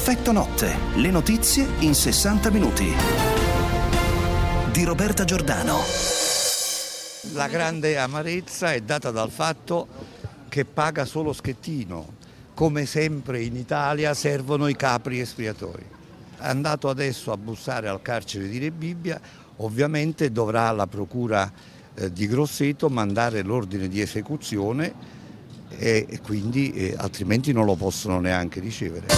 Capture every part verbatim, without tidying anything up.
Effetto notte, le notizie in sessanta minuti. Di Roberta Giordano. La grande amarezza è data dal fatto che paga solo Schettino. Come sempre in Italia servono i capri espiatori. È andato adesso a bussare al carcere di Rebibbia, ovviamente dovrà la procura eh, di Grosseto mandare l'ordine di esecuzione e, e quindi eh, altrimenti non lo possono neanche ricevere.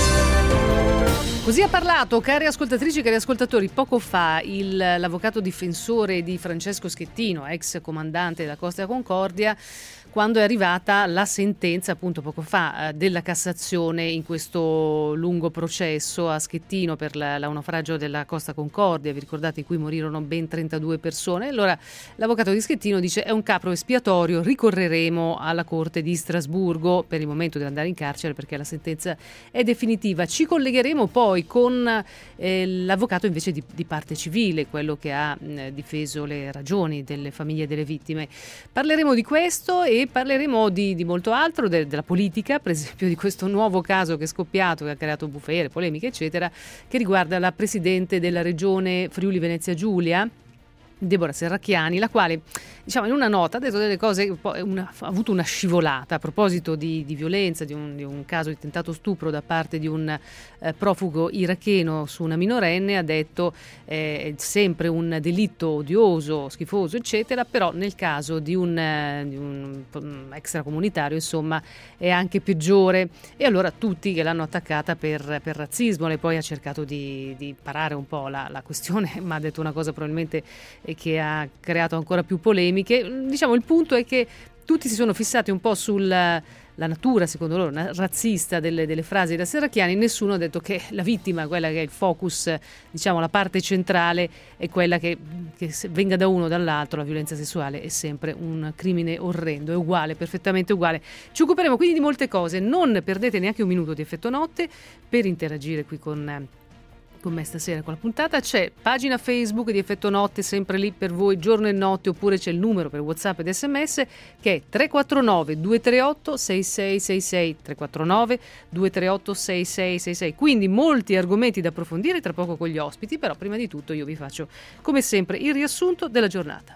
Così ha parlato, cari ascoltatrici e cari ascoltatori, poco fa il, l'avvocato difensore di Francesco Schettino, ex comandante della Costa Concordia, quando è arrivata la sentenza appunto poco fa della Cassazione in questo lungo processo a Schettino per la, la naufragio della Costa Concordia, vi ricordate, in cui morirono ben trentadue persone. Allora l'avvocato di Schettino dice: è un capro espiatorio, ricorreremo alla Corte di Strasburgo, per il momento deve andare in carcere perché la sentenza è definitiva. Ci collegheremo poi con eh, l'avvocato invece di, di parte civile, quello che ha eh, difeso le ragioni delle famiglie delle vittime. Parleremo di questo e parleremo di, di molto altro, de, della politica, per esempio di questo nuovo caso che è scoppiato, che ha creato bufere, polemiche eccetera, che riguarda la presidente della regione Friuli Venezia Giulia, Deborah Serracchiani, la quale, diciamo, in una nota ha detto delle cose, una, ha avuto una scivolata a proposito di, di violenza, di un, di un caso di tentato stupro da parte di un eh, profugo iracheno su una minorenne. Ha detto eh, è sempre un delitto odioso, schifoso eccetera, però nel caso di un, eh, di un um, extracomunitario insomma è anche peggiore. E allora tutti che l'hanno attaccata per, per razzismo, lei poi ha cercato di, di parare un po' la, la questione, ma ha detto una cosa probabilmente e che ha creato ancora più polemiche. Diciamo, il punto è che tutti si sono fissati un po' sulla la natura, secondo loro, razzista delle, delle frasi da Serracchiani. Nessuno ha detto che la vittima, quella che è il focus, diciamo la parte centrale, è quella che, che venga da uno o dall'altro, la violenza sessuale è sempre un crimine orrendo, è uguale, perfettamente uguale. Ci occuperemo quindi di molte cose. Non perdete neanche un minuto di Effetto Notte per interagire qui con con me stasera con la puntata. C'è pagina Facebook di Effetto Notte sempre lì per voi giorno e notte, oppure c'è il numero per WhatsApp ed sms che è tre quattro nove due tre otto sei sei sei sei, tre quattro nove due tre otto sei sei sei sei. Quindi molti argomenti da approfondire tra poco con gli ospiti, però prima di tutto io vi faccio come sempre il riassunto della giornata.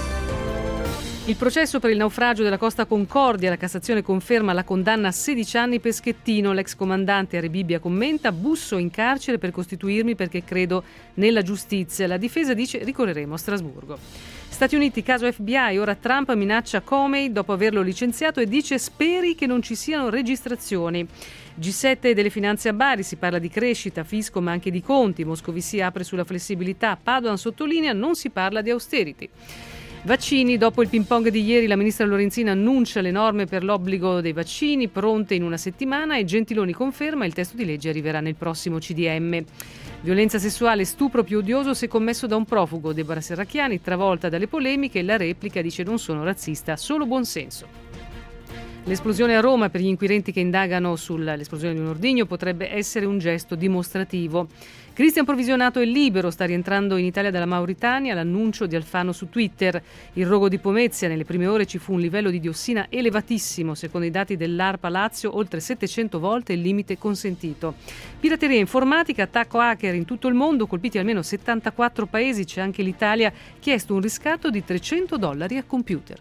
Il processo per il naufragio della Costa Concordia, la Cassazione conferma la condanna a sedici anni per Schettino. L'ex comandante a Rebibbia commenta: busso in carcere per costituirmi perché credo nella giustizia. La difesa dice: ricorreremo a Strasburgo. Stati Uniti, caso F B I, ora Trump minaccia Comey dopo averlo licenziato e dice: speri che non ci siano registrazioni. G sette delle finanze a Bari, si parla di crescita, fisco ma anche di conti. Moscovici apre sulla flessibilità, Padoan sottolinea: non si parla di austerity. Vaccini, dopo il ping pong di ieri la ministra Lorenzin annuncia le norme per l'obbligo dei vaccini pronte in una settimana e Gentiloni conferma il testo di legge arriverà nel prossimo C D M. Violenza sessuale, stupro più odioso se commesso da un profugo. Deborah Serracchiani travolta dalle polemiche, la replica dice: non sono razzista, solo buonsenso. L'esplosione a Roma, per gli inquirenti che indagano sull'esplosione di un ordigno, potrebbe essere un gesto dimostrativo. Cristian Provvisionato è libero, sta rientrando in Italia dalla Mauritania, l'annuncio di Alfano su Twitter. Il rogo di Pomezia, nelle prime ore ci fu un livello di diossina elevatissimo, secondo i dati dell'ARPA Lazio, oltre settecento volte il limite consentito. Pirateria informatica, attacco hacker in tutto il mondo, colpiti almeno settantaquattro paesi, c'è anche l'Italia, chiesto un riscatto di trecento dollari a computer.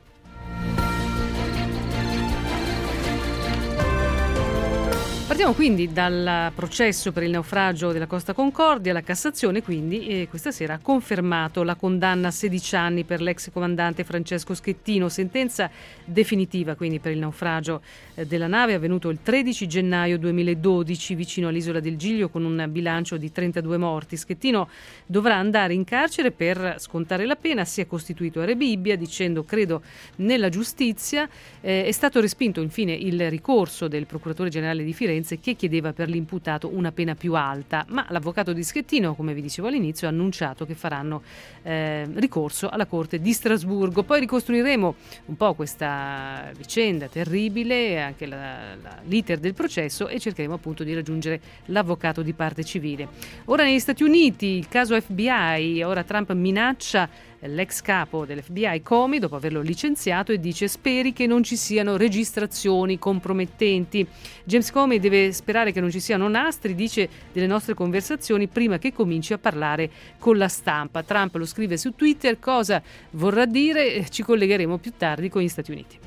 Partiamo quindi dal processo per il naufragio della Costa Concordia. La Cassazione quindi eh, questa sera ha confermato la condanna a sedici anni per l'ex comandante Francesco Schettino, sentenza definitiva quindi per il naufragio eh, della nave avvenuto il tredici gennaio duemiladodici vicino all'isola del Giglio, con un bilancio di trentadue morti. Schettino dovrà andare in carcere per scontare la pena, si è costituito a Rebibbia dicendo credo nella giustizia. Eh, è stato respinto infine il ricorso del procuratore generale di Firenze che chiedeva per l'imputato una pena più alta, ma l'avvocato di Schettino, come vi dicevo all'inizio, ha annunciato che faranno eh, ricorso alla Corte di Strasburgo. Poi ricostruiremo un po' questa vicenda terribile, anche la, la, l'iter del processo, e cercheremo appunto di raggiungere l'avvocato di parte civile. Ora negli Stati Uniti, il caso F B I, ora Trump minaccia l'ex capo dell'F B I Comey dopo averlo licenziato e dice speri che non ci siano registrazioni compromettenti. James Comey deve sperare che non ci siano nastri, dice, delle nostre conversazioni prima che cominci a parlare con la stampa. Trump lo scrive su Twitter, cosa vorrà dire? Ci collegheremo più tardi con gli Stati Uniti.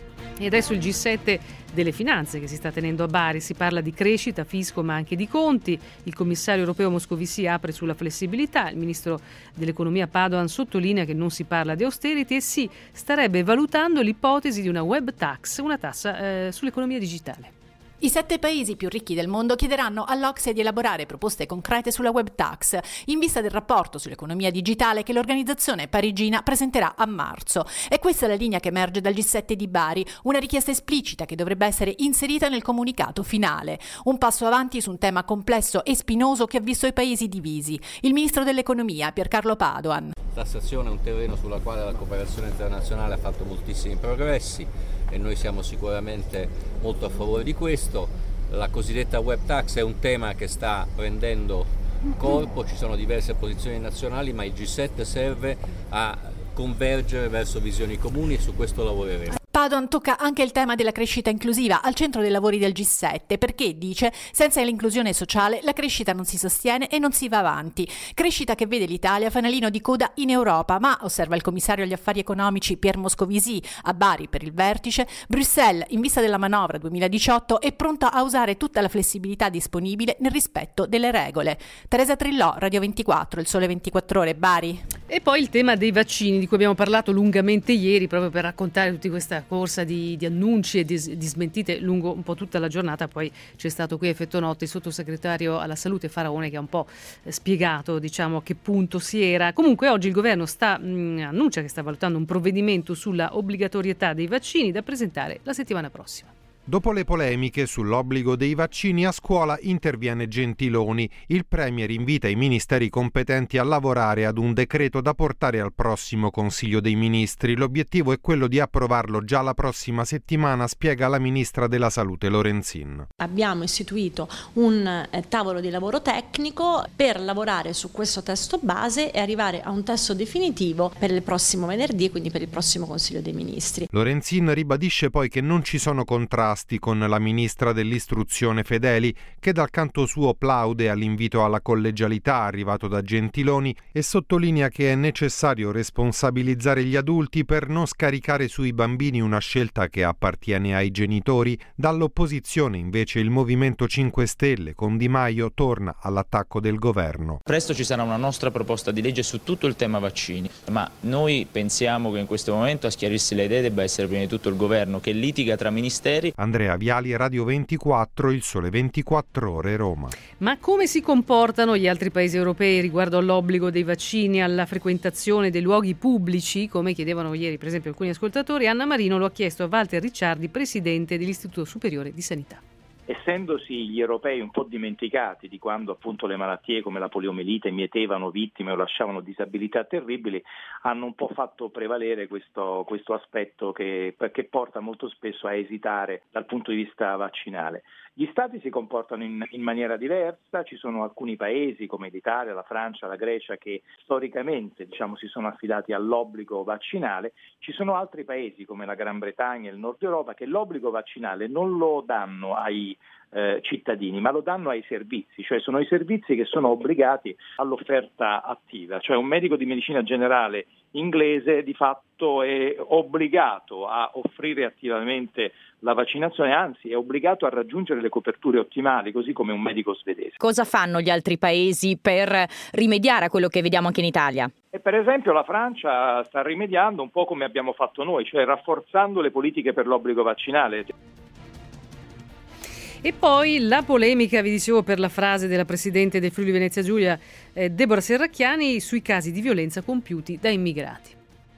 E adesso il G sette delle finanze che si sta tenendo a Bari, si parla di crescita, fisco ma anche di conti. Il commissario europeo Moscovici apre sulla flessibilità, il ministro dell'economia Padoan sottolinea che non si parla di austerity e si starebbe valutando l'ipotesi di una web tax, una tassa eh, sull'economia digitale. I sette paesi più ricchi del mondo chiederanno all'Ocse di elaborare proposte concrete sulla web tax in vista del rapporto sull'economia digitale che l'organizzazione parigina presenterà a marzo. E questa è la linea che emerge dal G sette di Bari, una richiesta esplicita che dovrebbe essere inserita nel comunicato finale. Un passo avanti su un tema complesso e spinoso che ha visto i paesi divisi. Il ministro dell'economia, Piercarlo Padoan. La tassazione è un terreno sulla quale la cooperazione internazionale ha fatto moltissimi progressi e noi siamo sicuramente molto a favore di questo. La cosiddetta web tax è un tema che sta prendendo corpo, ci sono diverse posizioni nazionali, ma il G sette serve a convergere verso visioni comuni e su questo lavoreremo. Padoan tocca anche il tema della crescita inclusiva al centro dei lavori del G sette perché, dice, senza l'inclusione sociale la crescita non si sostiene e non si va avanti. Crescita che vede l'Italia fanalino di coda in Europa, ma, osserva il commissario agli affari economici Pierre Moscovici a Bari per il vertice, Bruxelles, in vista della manovra duemiladiciotto, è pronta a usare tutta la flessibilità disponibile nel rispetto delle regole. Teresa Trillò, Radio ventiquattro, Il Sole ventiquattro Ore, Bari. E poi il tema dei vaccini di cui abbiamo parlato lungamente ieri proprio per raccontare tutta questa corsa di, di annunci e di, di smentite lungo un po' tutta la giornata. Poi c'è stato qui a effetto notte il sottosegretario alla salute Faraone che ha un po' spiegato, diciamo, a che punto si era. Comunque oggi il governo sta mh, annuncia che sta valutando un provvedimento sulla obbligatorietà dei vaccini da presentare la settimana prossima. Dopo le polemiche sull'obbligo dei vaccini a scuola interviene Gentiloni. Il Premier invita i ministeri competenti a lavorare ad un decreto da portare al prossimo Consiglio dei Ministri. L'obiettivo è quello di approvarlo già la prossima settimana, spiega la Ministra della Salute Lorenzin. Abbiamo istituito un eh, tavolo di lavoro tecnico per lavorare su questo testo base e arrivare a un testo definitivo per il prossimo venerdì, quindi per il prossimo Consiglio dei Ministri. Lorenzin ribadisce poi che non ci sono contrasti con la ministra dell'istruzione Fedeli, che dal canto suo plaude all'invito alla collegialità arrivato da Gentiloni e sottolinea che è necessario responsabilizzare gli adulti per non scaricare sui bambini una scelta che appartiene ai genitori. Dall'opposizione invece il Movimento cinque Stelle con Di Maio torna all'attacco del governo. Presto ci sarà una nostra proposta di legge su tutto il tema vaccini, ma noi pensiamo che in questo momento a schiarirsi le idee debba essere prima di tutto il governo che litiga tra ministeri. Andrea Viali, Radio ventiquattro, Il Sole ventiquattro Ore, Roma. Ma come si comportano gli altri paesi europei riguardo all'obbligo dei vaccini, alla frequentazione dei luoghi pubblici, come chiedevano ieri per esempio alcuni ascoltatori? Anna Marino lo ha chiesto a Walter Ricciardi, presidente dell'Istituto Superiore di Sanità. Essendosi gli europei un po' dimenticati di quando appunto le malattie come la poliomielite mietevano vittime o lasciavano disabilità terribili, hanno un po' fatto prevalere questo, questo aspetto che, che porta molto spesso a esitare dal punto di vista vaccinale. Gli stati si comportano in, in maniera diversa, ci sono alcuni paesi come l'Italia, la Francia, la Grecia che storicamente diciamo, si sono affidati all'obbligo vaccinale, ci sono altri paesi come la Gran Bretagna e il Nord Europa che l'obbligo vaccinale non lo danno ai eh, cittadini ma lo danno ai servizi, cioè sono i servizi che sono obbligati all'offerta attiva, cioè un medico di medicina generale inglese di fatto è obbligato a offrire attivamente la vaccinazione, anzi è obbligato a raggiungere le coperture ottimali, così come un medico svedese. Cosa fanno gli altri paesi per rimediare a quello che vediamo anche in Italia? E per esempio la Francia sta rimediando un po' come abbiamo fatto noi, cioè rafforzando le politiche per l'obbligo vaccinale. E poi la polemica, vi dicevo, per la frase della Presidente del Friuli Venezia Giulia, eh, Deborah Serracchiani, sui casi di violenza compiuti da immigrati.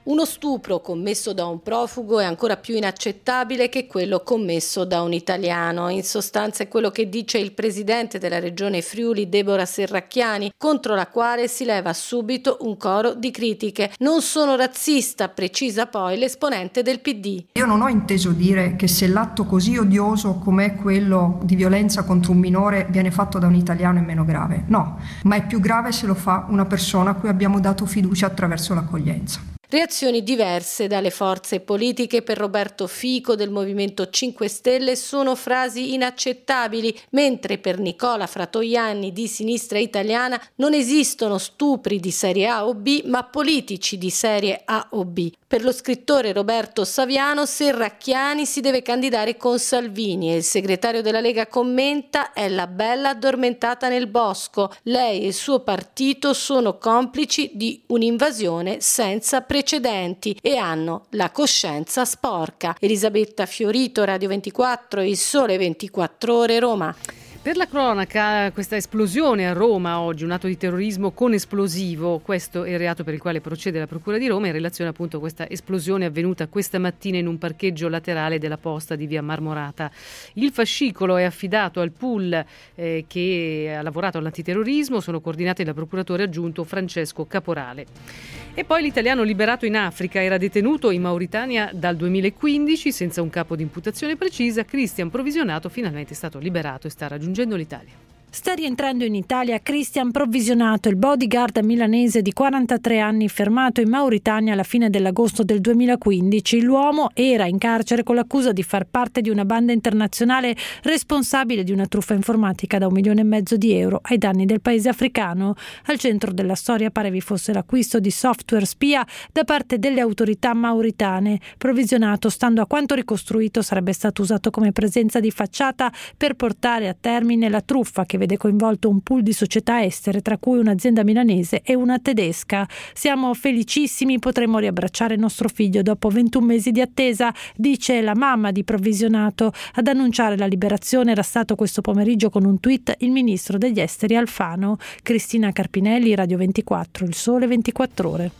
Uno stupro commesso da un profugo è ancora più inaccettabile che quello commesso da un italiano. In sostanza è quello che dice il presidente della regione Friuli, Deborah Serracchiani, contro la quale si leva subito un coro di critiche. Non sono razzista, precisa poi l'esponente del P D. Io non ho inteso dire che se l'atto così odioso com'è quello di violenza contro un minore viene fatto da un italiano è meno grave. No, ma è più grave se lo fa una persona a cui abbiamo dato fiducia attraverso l'accoglienza. Reazioni diverse dalle forze politiche. Per Roberto Fico del Movimento cinque Stelle sono frasi inaccettabili, mentre per Nicola Fratoianni di Sinistra Italiana non esistono stupri di serie A o B, ma politici di serie A o B. Per lo scrittore Roberto Saviano, Serracchiani si deve candidare con Salvini e il segretario della Lega commenta: è la bella addormentata nel bosco. Lei e il suo partito sono complici di un'invasione senza precedenti e hanno la coscienza sporca. Elisabetta Fiorito, Radio ventiquattro, Il Sole ventiquattro Ore, Roma. Per la cronaca, questa esplosione a Roma oggi, un atto di terrorismo con esplosivo, questo è il reato per il quale procede la Procura di Roma in relazione appunto a questa esplosione avvenuta questa mattina in un parcheggio laterale della posta di via Marmorata. Il fascicolo è affidato al pool eh, che ha lavorato all'antiterrorismo, sono coordinati dal procuratore aggiunto Francesco Caporale. E poi l'italiano liberato in Africa era detenuto in Mauritania dal duemilaquindici senza un capo di imputazione precisa. Christian Provvisionato finalmente è stato liberato e sta raggiungendo l'Italia. Sta rientrando in Italia Christian Provvisionato, il bodyguard milanese di quarantatré anni fermato in Mauritania alla fine dell'agosto del duemilaquindici. L'uomo era in carcere con l'accusa di far parte di una banda internazionale responsabile di una truffa informatica da un milione e mezzo di euro ai danni del paese africano. Al centro della storia pare vi fosse l'acquisto di software spia da parte delle autorità mauritane. Provvisionato, stando a quanto ricostruito, sarebbe stato usato come presenza di facciata per portare a termine la truffa che vede coinvolto un pool di società estere, tra cui un'azienda milanese e una tedesca. Siamo felicissimi, potremo riabbracciare il nostro figlio dopo ventuno mesi di attesa, dice la mamma di Provvisionato. Ad annunciare la liberazione era stato questo pomeriggio con un tweet il ministro degli esteri Alfano. Cristina Carpinelli, Radio ventiquattro, Il Sole ventiquattro Ore.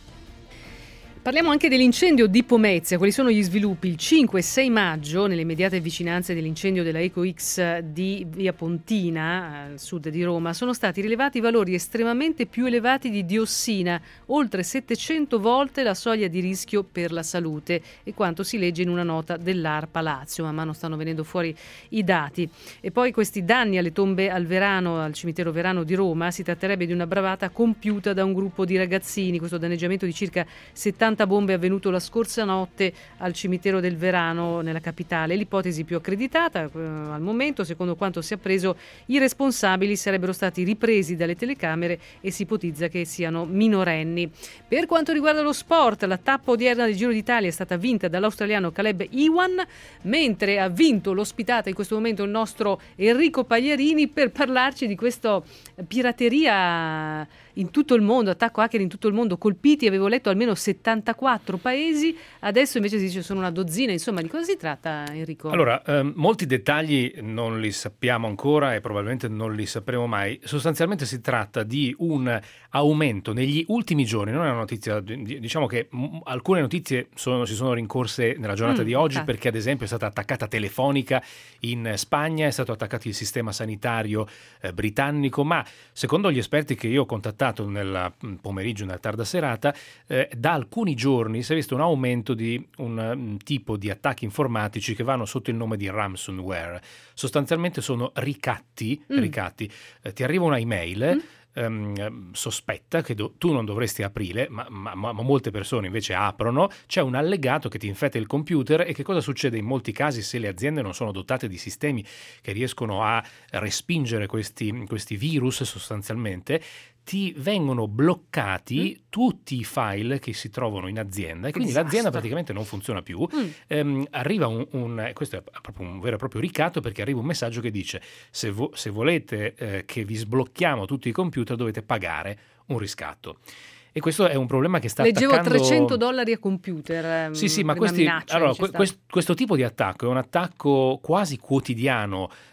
Parliamo anche dell'incendio di Pomezia. Quali sono gli sviluppi? Il cinque e sei maggio, nelle immediate vicinanze dell'incendio della EcoX di via Pontina, al sud di Roma, sono stati rilevati valori estremamente più elevati di diossina, oltre settecento volte la soglia di rischio per la salute, e quanto si legge in una nota dell'ARPA Lazio. Man mano stanno venendo fuori i dati. E poi questi danni alle tombe al Verano, al cimitero Verano di Roma. Si tratterebbe di una bravata compiuta da un gruppo di ragazzini. Questo danneggiamento di circa settanta bombe è avvenuto la scorsa notte al cimitero del Verano nella capitale. L'ipotesi più accreditata eh, al momento, secondo quanto si è appreso, i responsabili sarebbero stati ripresi dalle telecamere e si ipotizza che siano minorenni. Per quanto riguarda lo sport, la tappa odierna del Giro d'Italia è stata vinta dall'australiano Caleb Ewan, mentre ha vinto l'ospitata in questo momento il nostro Enrico Pagliarini per parlarci di questa pirateria in tutto il mondo, attacco hacker in tutto il mondo, colpiti, avevo letto, almeno settantaquattro paesi, adesso invece si dice sono una dozzina. Insomma, di cosa si tratta, Enrico? Allora, ehm, molti dettagli non li sappiamo ancora e probabilmente non li sapremo mai. Sostanzialmente si tratta di un aumento negli ultimi giorni, non è una notizia, diciamo che m- alcune notizie sono, si sono rincorse nella giornata mm, di oggi, infatti. Perché ad esempio è stata attaccata Telefonica in Spagna, è stato attaccato il sistema sanitario eh, britannico, ma secondo gli esperti che io ho contattato nel pomeriggio, nella tarda serata, eh, da alcuni giorni si è visto un aumento di un, un tipo di attacchi informatici che vanno sotto il nome di ransomware. Sostanzialmente sono ricatti, mm. ricatti. Eh, ti arriva una email mm. ehm, sospetta che do- tu non dovresti aprire, ma, ma, ma molte persone invece aprono, c'è un allegato che ti infetta il computer. E che cosa succede in molti casi se le aziende non sono dotate di sistemi che riescono a respingere questi, questi virus? Sostanzialmente ti vengono bloccati mm. tutti i file che si trovano in azienda e quindi disastro. L'azienda praticamente non funziona più. Mm. Ehm, arriva un, un questo è proprio un vero e proprio ricatto, perché arriva un messaggio che dice: se, vo, se volete eh, che vi sblocchiamo tutti i computer dovete pagare un riscatto. E questo è un problema che sta Leggevo attaccando... trecento dollari a computer. Sì, sì, ma questi, minaccia, allora, que- questo, questo tipo di attacco è un attacco quasi quotidiano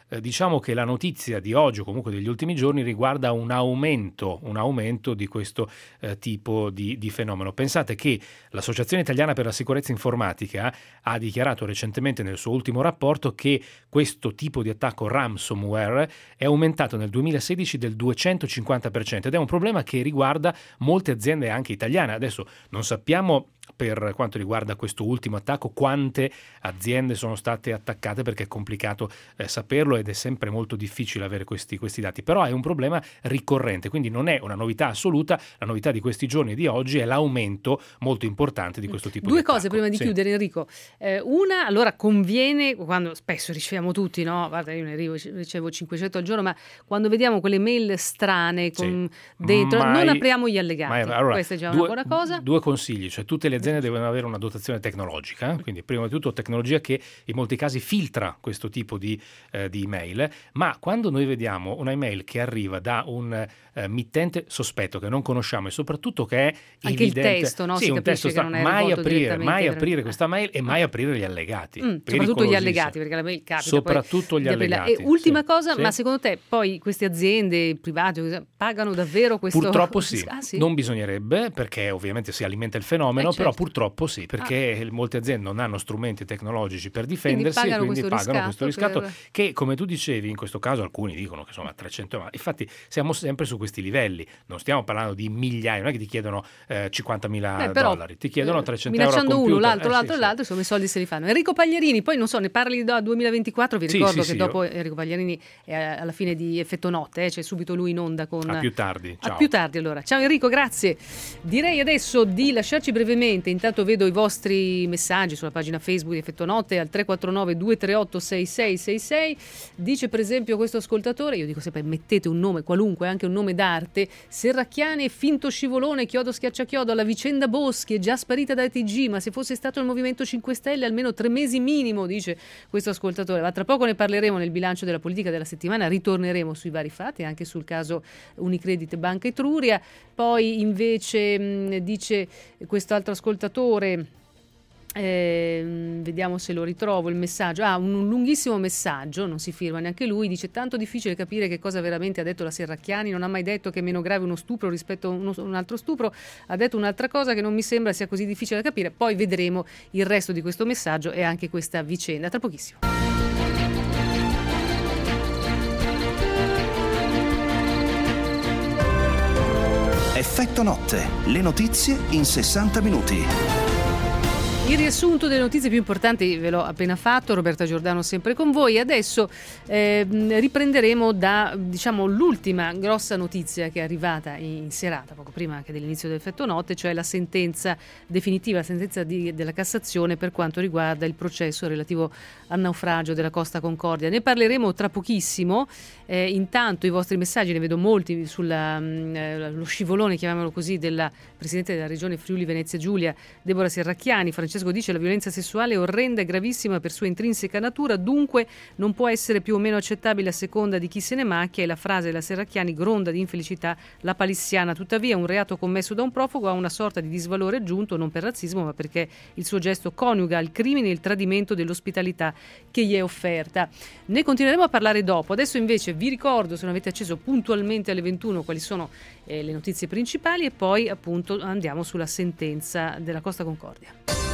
eh, diciamo che la notizia di oggi o comunque degli ultimi giorni riguarda un aumento, un aumento di questo eh, tipo di, di fenomeno. Pensate che l'Associazione Italiana per la Sicurezza Informatica ha dichiarato recentemente nel suo ultimo rapporto che questo tipo di attacco ransomware è aumentato nel duemilasedici del duecentocinquanta per cento ed è un problema che riguarda molte aziende anche italiane. Adesso non sappiamo per quanto riguarda questo ultimo attacco quante aziende sono state attaccate, perché è complicato eh, saperlo ed è sempre molto difficile avere questi, questi dati, però è un problema ricorrente, quindi non è una novità assoluta. La novità di questi giorni e di oggi è l'aumento molto importante di questo tipo Due di attacco. cose prima di Sì. chiudere, Enrico. Eh, una, allora conviene, quando spesso riceviamo tutti, no? Guarda, io ne arrivo, ricevo cinquecento al giorno, ma quando vediamo quelle mail strane con Sì. dentro, Mai- non apriamo gli allegati. mai- allora, Questa è già due, una buona cosa. Due consigli, cioè tutte le aziende devono avere una dotazione tecnologica, quindi prima di tutto tecnologia che in molti casi filtra questo tipo di, eh, di email, ma quando noi vediamo una email che arriva da un eh, mittente sospetto che non conosciamo e soprattutto che è Anche il evidente, testo, no? sì, Si un capisce testo che sta- non è mai rivolto aprire, direttamente mai per- aprire questa mail e mai aprire gli allegati. Mm, soprattutto gli Pericolosissimo. allegati, perché la mail capita Soprattutto poi gli di aprirla. allegati. E ultima sì. cosa, Sì. ma secondo te poi queste aziende private pagano davvero questo? Purtroppo sì. Ah, sì? Non bisognerebbe, perché ovviamente si alimenta il fenomeno, Eh, certo. però purtroppo sì, perché molte aziende non hanno strumenti tecnologici per difendersi pagano e quindi questo pagano questo riscatto riscatto che, come tu dicevi, in questo caso alcuni dicono che insomma trecento, ma infatti siamo sempre su questi livelli, non stiamo parlando di migliaia, non è che ti chiedono eh, cinquantamila Beh, però, dollari, ti chiedono eh, trecento euro a minacciando computer. uno, l'altro, Eh, l'altro, sì, l'altro, insomma i soldi se li fanno. Enrico Pagliarini, poi non so, ne parli da duemilaventiquattro, vi Sì, ricordo sì, che sì, dopo io- Enrico Pagliarini è alla fine di Effetto Notte, eh, c'è subito lui in onda con... A più tardi, A ciao. più tardi allora. Ciao Enrico, grazie. Direi adesso di lasciarci brevemente, intanto vedo i vostri messaggi sulla pagina Facebook di Effetto Notte al tre quattro nove due tre otto sei sei sei sei. Dice per esempio questo ascoltatore, io dico sempre mettete un nome qualunque, anche un nome d'arte, Serracchiani e finto scivolone, chiodo schiacciachiodo, alla vicenda Boschi è già sparita da T G, ma se fosse stato il Movimento cinque Stelle almeno tre mesi minimo, dice questo ascoltatore. Ma tra poco ne parleremo nel bilancio della politica della settimana, ritorneremo sui vari fatti, anche sul caso Unicredit Banca Etruria. Poi invece mh, dice quest'altro ascoltatore, eh, vediamo se lo ritrovo il messaggio, ah, un, un lunghissimo messaggio, non si firma neanche lui, dice tanto difficile capire che cosa veramente ha detto la Serracchiani, non ha mai detto che è meno grave uno stupro rispetto a uno, un altro stupro, ha detto un'altra cosa che non mi sembra sia così difficile da capire. Poi vedremo il resto di questo messaggio e anche questa vicenda tra pochissimo. Effetto Notte, le notizie in sessanta minuti. Il riassunto delle notizie più importanti ve l'ho appena fatto, Roberta Giordano sempre con voi. Adesso eh, riprenderemo da diciamo l'ultima grossa notizia che è arrivata in serata, poco prima anche dell'inizio dell'Effetto Notte, cioè la sentenza definitiva, la sentenza di, della Cassazione per quanto riguarda il processo relativo al naufragio della Costa Concordia. Ne parleremo tra pochissimo. Eh, intanto i vostri messaggi, ne vedo molti sulla mh, lo scivolone, chiamiamolo così, della Presidente della Regione Friuli Venezia Giulia, Deborah Serracchiani. Francesco dice la violenza sessuale è orrenda e gravissima per sua intrinseca natura, dunque non può essere più o meno accettabile a seconda di chi se ne macchia, e la frase della Serracchiani gronda di infelicità la palissiana. Tuttavia un reato commesso da un profugo ha una sorta di disvalore aggiunto, non per razzismo ma perché il suo gesto coniuga il crimine e il tradimento dell'ospitalità che gli è offerta. Ne continueremo a parlare dopo. Adesso invece vi ricordo, se non avete acceso puntualmente alle ventuno, quali sono eh, le notizie principali e poi appunto andiamo sulla sentenza della Costa Concordia.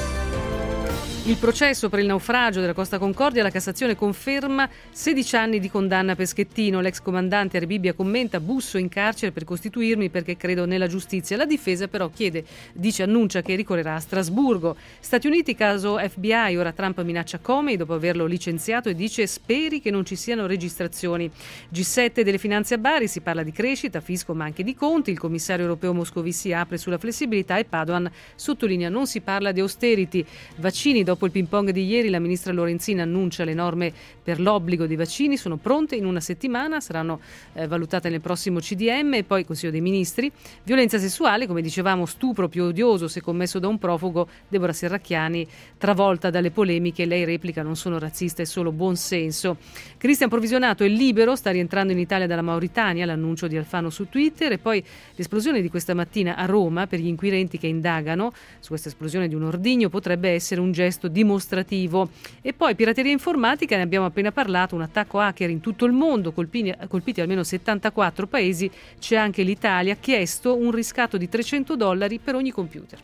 Il processo per il naufragio della Costa Concordia, la Cassazione conferma sedici anni di condanna per Schettino. L'ex comandante Rebibbia commenta: busso in carcere per costituirmi perché credo nella giustizia. La difesa però chiede, dice, annuncia che ricorrerà a Strasburgo. Stati Uniti, caso F B I, ora Trump minaccia Comey dopo averlo licenziato e dice speri che non ci siano registrazioni. G sette delle finanze a Bari, si parla di crescita, fisco ma anche di conti. Il commissario europeo Moscovici apre sulla flessibilità e Padoan sottolinea non si parla di austerity. Vaccini, dopo il ping pong di ieri la ministra Lorenzin annuncia le norme per l'obbligo dei vaccini, sono pronte in una settimana, saranno eh, valutate nel prossimo C D M e poi Consiglio dei Ministri. Violenza sessuale, come dicevamo, stupro più odioso se commesso da un profugo. Deborah Serracchiani travolta dalle polemiche, lei replica non sono razzista, è solo buonsenso. Cristian Provvisionato è libero, sta rientrando in Italia dalla Mauritania, l'annuncio di Alfano su Twitter, e poi l'esplosione di questa mattina a Roma per gli inquirenti che indagano su questa esplosione di un ordigno potrebbe essere un gesto questo dimostrativo. E poi pirateria informatica, ne abbiamo appena parlato, un attacco hacker in tutto il mondo, colpiti, colpiti almeno settantaquattro paesi, c'è anche l'Italia, chiesto un riscatto di trecento dollari per ogni computer.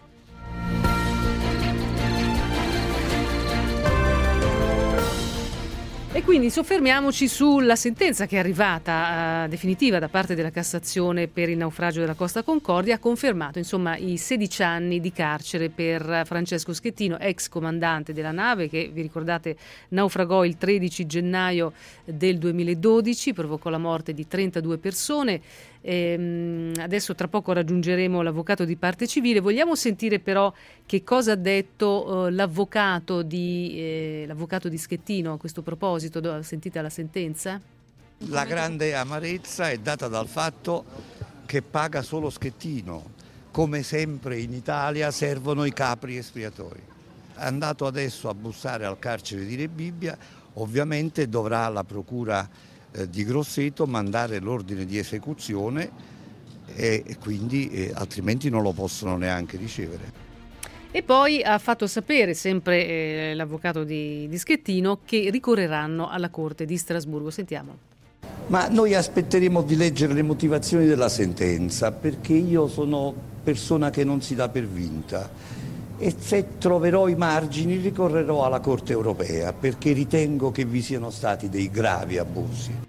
E quindi soffermiamoci sulla sentenza che è arrivata uh, definitiva da parte della Cassazione per il naufragio della Costa Concordia. Ha confermato insomma i sedici anni di carcere per Francesco Schettino, ex comandante della nave che, vi ricordate, naufragò il tredici gennaio del duemiladodici, provocò la morte di trentadue persone. E, adesso tra poco raggiungeremo l'avvocato di parte civile. Vogliamo sentire però che cosa ha detto uh, l'avvocato di eh, l'avvocato di Schettino a questo proposito. Sentite la sentenza? La grande amarezza è data dal fatto che paga solo Schettino. Come sempre in Italia servono i capri espiatori. È andato adesso a bussare al carcere di Rebibbia, ovviamente dovrà la procura eh, di Grosseto mandare l'ordine di esecuzione e, e quindi eh, altrimenti non lo possono neanche ricevere. E poi ha fatto sapere sempre eh, l'avvocato di, di Schettino che ricorreranno alla Corte di Strasburgo. Sentiamo. Ma noi aspetteremo di leggere le motivazioni della sentenza, perché io sono persona che non si dà per vinta e se troverò i margini ricorrerò alla Corte europea, perché ritengo che vi siano stati dei gravi abusi.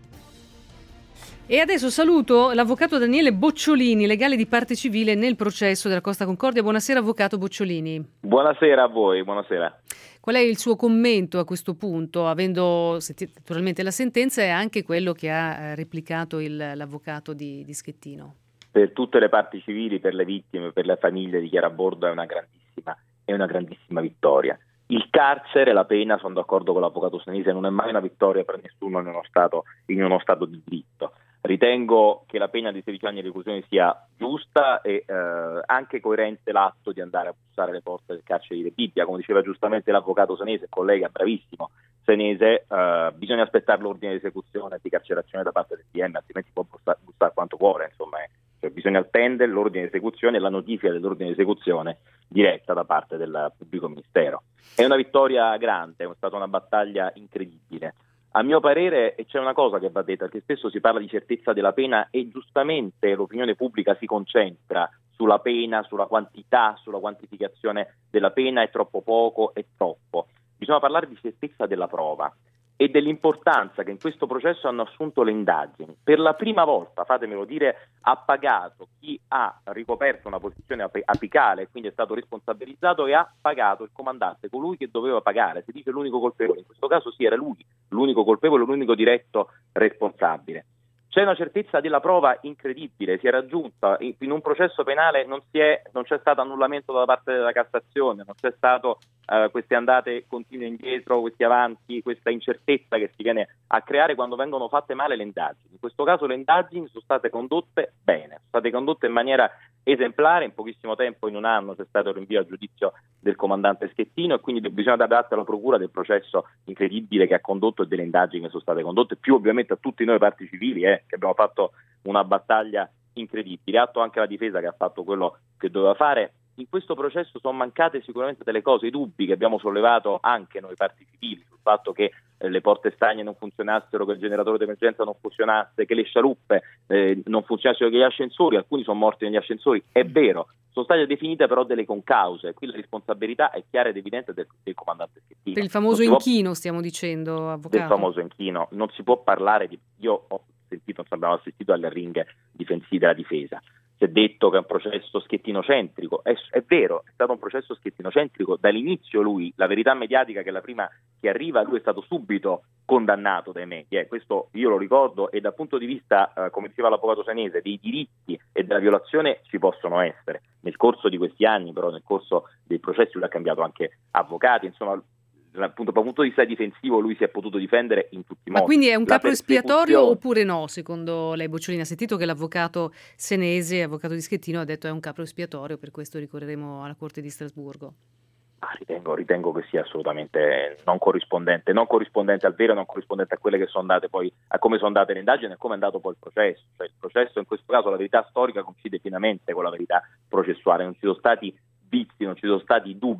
E adesso saluto l'avvocato Daniele Bocciolini, legale di parte civile nel processo della Costa Concordia. Buonasera avvocato Bocciolini. Buonasera a voi, buonasera. Qual è il suo commento a questo punto, avendo sentito naturalmente la sentenza e anche quello che ha replicato il, l'avvocato di, di Schettino? Per tutte le parti civili, per le vittime, per le famiglie di Chiarabordo è una grandissima, è una grandissima vittoria. Il carcere, la pena, sono d'accordo con l'avvocato Senese, non è mai una vittoria per nessuno in uno stato, in uno stato di diritto. Ritengo che la pena di sedici anni di reclusione sia giusta e eh, anche coerente l'atto di andare a bussare le porte del carcere di Rebibbia. Come diceva giustamente l'avvocato Senese, collega bravissimo Senese, eh, bisogna aspettare l'ordine di esecuzione di carcerazione da parte del P M, altrimenti può bussare, bussare quanto vuole, insomma, eh. Cioè, bisogna attendere l'ordine di esecuzione e la notifica dell'ordine di esecuzione diretta da parte del pubblico ministero. È una vittoria grande, è stata una battaglia incredibile. A mio parere, e c'è una cosa che va detta, perché spesso si parla di certezza della pena e giustamente l'opinione pubblica si concentra sulla pena, sulla quantità, sulla quantificazione della pena, è troppo poco, è troppo. Bisogna parlare di certezza della prova e dell'importanza che in questo processo hanno assunto le indagini. Per la prima volta, fatemelo dire, ha pagato chi ha ricoperto una posizione ap- apicale e quindi è stato responsabilizzato e ha pagato il comandante, colui che doveva pagare. Si dice l'unico colpevole, in questo caso sì, era lui, l'unico colpevole, l'unico diretto responsabile. C'è una certezza della prova incredibile, si è raggiunta in, in un processo penale, non, si è, non c'è stato annullamento da parte della Cassazione, non c'è stato uh, queste andate continue indietro, questi avanti, questa incertezza che si viene a creare quando vengono fatte male le indagini. In questo caso le indagini sono state condotte bene, sono state condotte in maniera esemplare, in pochissimo tempo, in un anno c'è stato il rinvio a giudizio del comandante Schettino e quindi bisogna dare atto alla procura del processo incredibile che ha condotto e delle indagini che sono state condotte, più ovviamente a tutti noi parti civili eh, che abbiamo fatto una battaglia incredibile. Atto anche la difesa che ha fatto quello che doveva fare. In questo processo sono mancate sicuramente delle cose, i dubbi che abbiamo sollevato anche noi parti civili sul fatto che eh, le porte stagne non funzionassero, che il generatore d'emergenza non funzionasse, che le scialuppe eh, non funzionassero, che gli ascensori, alcuni sono morti negli ascensori, è vero, sono state definite però delle concause, qui la responsabilità è chiara ed evidente del, del comandante Schettino. Per il famoso inchino può, stiamo dicendo, avvocato. Del famoso inchino, non si può parlare di... Io ho sentito, abbiamo assistito alle ringhe difensive della difesa. Si è detto che è un processo schettinocentrico, è, è vero, è stato un processo schettinocentrico, dall'inizio lui, la verità mediatica che è la prima che arriva, lui è stato subito condannato dai media, eh, questo io lo ricordo e dal punto di vista, eh, come diceva l'avvocato Senese, dei diritti e della violazione ci possono essere. Nel corso di questi anni però, nel corso dei processi lui ha cambiato anche avvocati, insomma, appunto dal punto di vista difensivo lui si è potuto difendere in tutti i modi. Ma quindi è un capro espiatorio oppure no, secondo lei Bocciolini? Ha sentito che l'avvocato Senese, avvocato di Schettino, ha detto è un capro espiatorio, per questo ricorreremo alla Corte di Strasburgo. Ah, ritengo, ritengo che sia assolutamente non corrispondente, non corrispondente al vero, non corrispondente a quelle che sono andate poi, a come sono andate le indagini e come è andato poi il processo. Cioè il processo in questo caso, la verità storica coincide pienamente con la verità processuale, non ci sono stati vizi, non ci sono stati dubbi.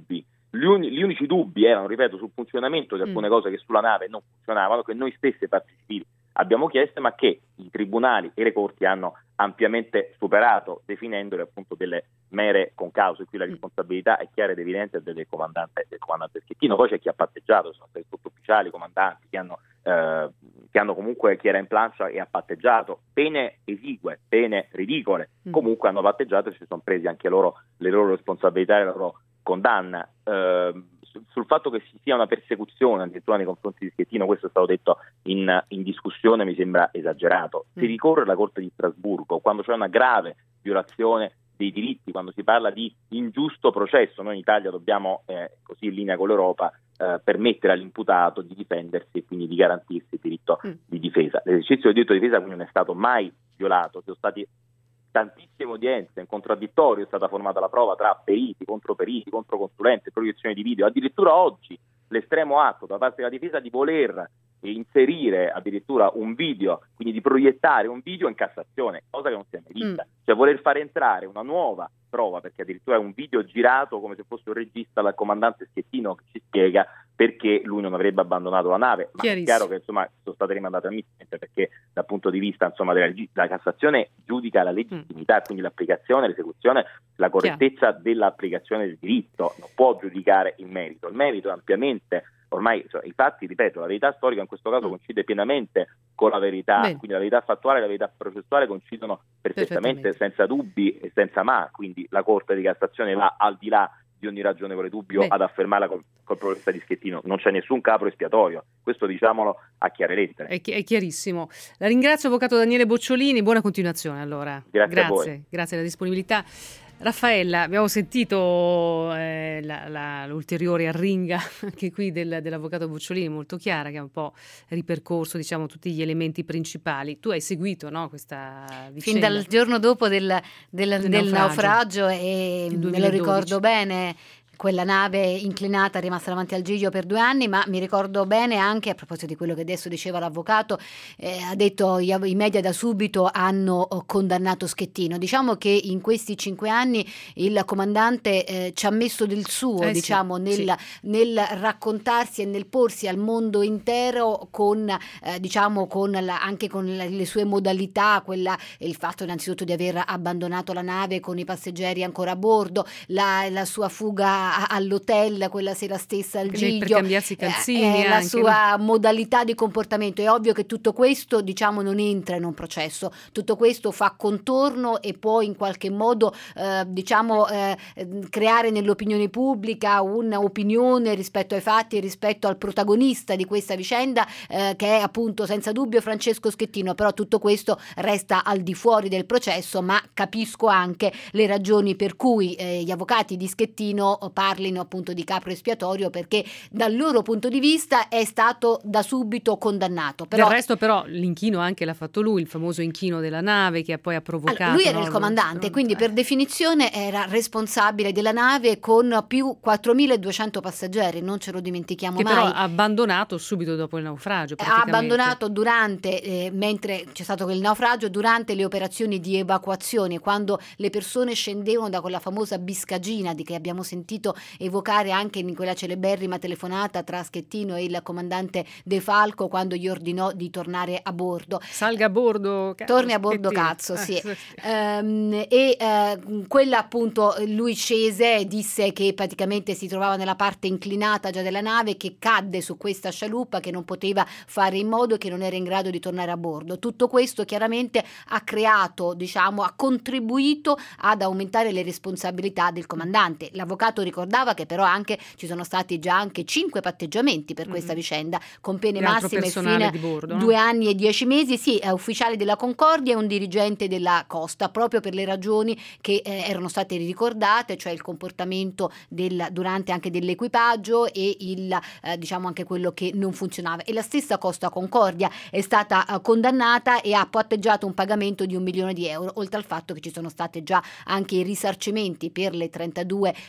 Gli, uni, gli unici dubbi erano, ripeto, sul funzionamento di alcune mm. cose che sulla nave non funzionavano, che noi stessi parti civili abbiamo chiesto, ma che i tribunali e le corti hanno ampiamente superato, definendole appunto delle mere concause. Qui la responsabilità è chiara ed evidente del comandante, del comandante Schettino. Poi c'è chi ha patteggiato, sono stati sottufficiali, comandanti che hanno, eh, che hanno comunque, chi era in plancia e ha patteggiato, pene esigue, pene ridicole, mm. comunque hanno patteggiato e si sono presi anche loro le loro responsabilità e la loro condanna. Eh, sul fatto che ci sia una persecuzione addirittura nei confronti di Schettino, questo è stato detto in, in discussione, mi sembra esagerato. Si ricorre alla Corte di Strasburgo quando c'è una grave violazione dei diritti, quando si parla di ingiusto processo. Noi in Italia dobbiamo, eh, così in linea con l'Europa, eh, permettere all'imputato di difendersi e quindi di garantirsi il diritto mm. di difesa. L'esercizio del diritto di difesa quindi non è stato mai violato, ci sono stati tantissime udienze, in contraddittorio è stata formata la prova tra periti, controperiti, controconsulenti, proiezioni di video. Addirittura oggi l'estremo atto da parte della difesa di voler inserire addirittura un video, quindi di proiettare un video in Cassazione, cosa che non si è mai vista, mm. cioè voler far entrare una nuova prova, perché addirittura è un video girato come se fosse un regista dal comandante Schettino che ci spiega perché lui non avrebbe abbandonato la nave, ma è chiaro che insomma sono state rimandate a mittente, perché dal punto di vista insomma della, la Cassazione giudica la legittimità, mm. quindi l'applicazione, l'esecuzione, la correttezza Chiaro. dell'applicazione del diritto, non può giudicare il merito. Il merito è ampiamente, ormai cioè, i fatti, ripeto, la verità storica in questo caso mm. coincide pienamente con la verità, Bene. quindi la verità fattuale e la verità processuale coincidono perfettamente, senza dubbi e senza ma, quindi la Corte di Cassazione va al di là di ogni ragionevole dubbio Beh. ad affermarla col, col professore di Schettino. Non c'è nessun capro espiatorio, questo diciamolo a chiare lettere. È, chi- è chiarissimo. La ringrazio, avvocato Daniele Bocciolini, buona continuazione allora. Grazie, grazie a voi. Grazie della disponibilità. Raffaella, abbiamo sentito eh, la, la, l'ulteriore arringa anche qui del, dell'avvocato Bocciolini, molto chiara, che ha un po' ripercorso diciamo tutti gli elementi principali. Tu hai seguito, no, questa vicenda? Fin dal giorno dopo del, del, del, del naufragio, naufragio e me lo ricordo bene. Quella nave inclinata è rimasta davanti al Giglio per due anni, ma mi ricordo bene anche, a proposito di quello che adesso diceva l'avvocato, eh, ha detto i, i media da subito hanno condannato Schettino. Diciamo che in questi cinque anni il comandante eh, ci ha messo del suo, eh diciamo, sì, nel, sì. nel raccontarsi e nel porsi al mondo intero con, eh, diciamo, con la, anche con la, le sue modalità, quella, il fatto innanzitutto di aver abbandonato la nave con i passeggeri ancora a bordo, la, la sua fuga all'hotel quella sera stessa al Giglio, per cambiarsi i calzini, eh, la sua no? modalità di comportamento. È ovvio che tutto questo diciamo non entra in un processo, tutto questo fa contorno e può in qualche modo eh, diciamo eh, creare nell'opinione pubblica un'opinione rispetto ai fatti e rispetto al protagonista di questa vicenda eh, che è appunto senza dubbio Francesco Schettino. Però tutto questo resta al di fuori del processo, ma capisco anche le ragioni per cui eh, gli avvocati di Schettino parlino appunto di capro espiatorio, perché dal loro punto di vista è stato da subito condannato. Però, del resto però l'inchino anche l'ha fatto lui, il famoso inchino della nave che poi ha provocato. Allora, lui era no, il comandante, lo... quindi per definizione era responsabile della nave con più quattromiladuecento passeggeri, non ce lo dimentichiamo che mai. Che però ha abbandonato subito dopo il naufragio. Ha abbandonato durante, eh, mentre c'è stato quel naufragio, durante le operazioni di evacuazione, quando le persone scendevano da quella famosa biscagina di che abbiamo sentito evocare anche in quella celeberrima telefonata tra Schettino e il comandante De Falco, quando gli ordinò di tornare a bordo. Salga a bordo, cazzo, torni a bordo, cazzo, sì. Eh, sì. Um, e uh, quella appunto lui scese e disse che praticamente si trovava nella parte inclinata già della nave, che cadde su questa scialuppa, che non poteva fare in modo e che non era in grado di tornare a bordo. Tutto questo chiaramente ha creato, diciamo, ha contribuito ad aumentare le responsabilità del comandante. L'avvocato ricordava che però anche ci sono stati già anche cinque patteggiamenti per questa mm-hmm. vicenda, con pene massime fino a bordo, due no? anni e dieci mesi. Sì, è ufficiale della Concordia e un dirigente della Costa, proprio per le ragioni che eh, erano state ricordate, cioè il comportamento del, durante anche dell'equipaggio e il eh, diciamo anche quello che non funzionava. E la stessa Costa Concordia è stata eh, condannata e ha patteggiato un pagamento di un milione di euro, oltre al fatto che ci sono state già anche i risarcimenti per le trentadue eh, vittime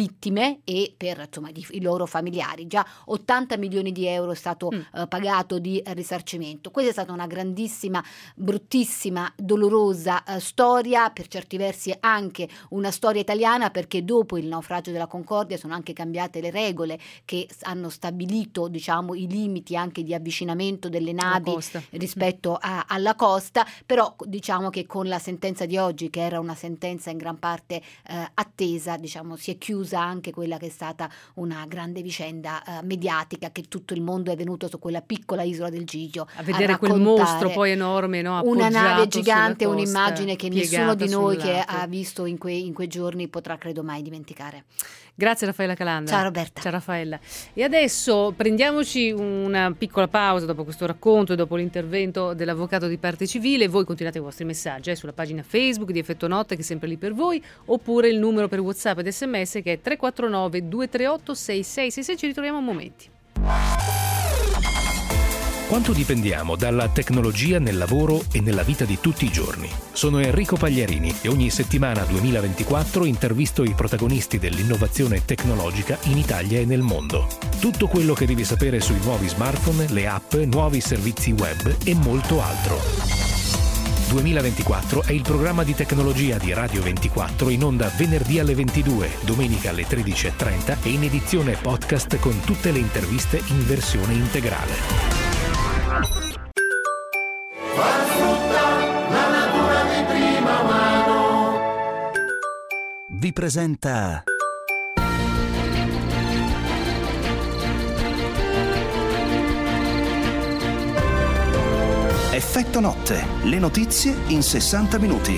vittime e per insomma i, i loro familiari. Già ottanta milioni di euro è stato mm. eh, pagato di eh, risarcimento. Questa è stata una grandissima, bruttissima, dolorosa eh, storia, per certi versi anche una storia italiana, perché dopo il naufragio della Concordia sono anche cambiate le regole che hanno stabilito, diciamo, i limiti anche di avvicinamento delle navi rispetto a, alla costa, però diciamo che con la sentenza di oggi, che era una sentenza in gran parte eh, attesa, diciamo, si è chiusa anche quella che è stata una grande vicenda eh, mediatica, che tutto il mondo è venuto su quella piccola isola del Giglio a vedere a quel mostro poi enorme, no? Una nave gigante, un'immagine che nessuno di noi che ha visto in quei, in quei giorni potrà credo mai dimenticare. Grazie Raffaella Calandra. Ciao Roberta. Ciao Raffaella. E adesso prendiamoci una piccola pausa dopo questo racconto e dopo l'intervento dell'avvocato di parte civile. Voi continuate i vostri messaggi eh, sulla pagina Facebook di Effetto Notte, che è sempre lì per voi, oppure il numero per WhatsApp ed S M S che è tre quattro nove due tre otto sei sei sei sei. Ci ritroviamo a momenti. Quanto dipendiamo dalla tecnologia nel lavoro e nella vita di tutti i giorni? Sono Enrico Pagliarini e ogni settimana duemilaventiquattro intervisto i protagonisti dell'innovazione tecnologica in Italia e nel mondo. Tutto quello che devi sapere sui nuovi smartphone, le app, nuovi servizi web e molto altro. duemilaventiquattro è il programma di tecnologia di Radio ventiquattro, in onda venerdì alle ventidue, domenica alle tredici e trenta e in edizione podcast con tutte le interviste in versione integrale. Far frutta la natura di prima mano. Vi presenta Effetto Notte, le notizie in sessanta minuti.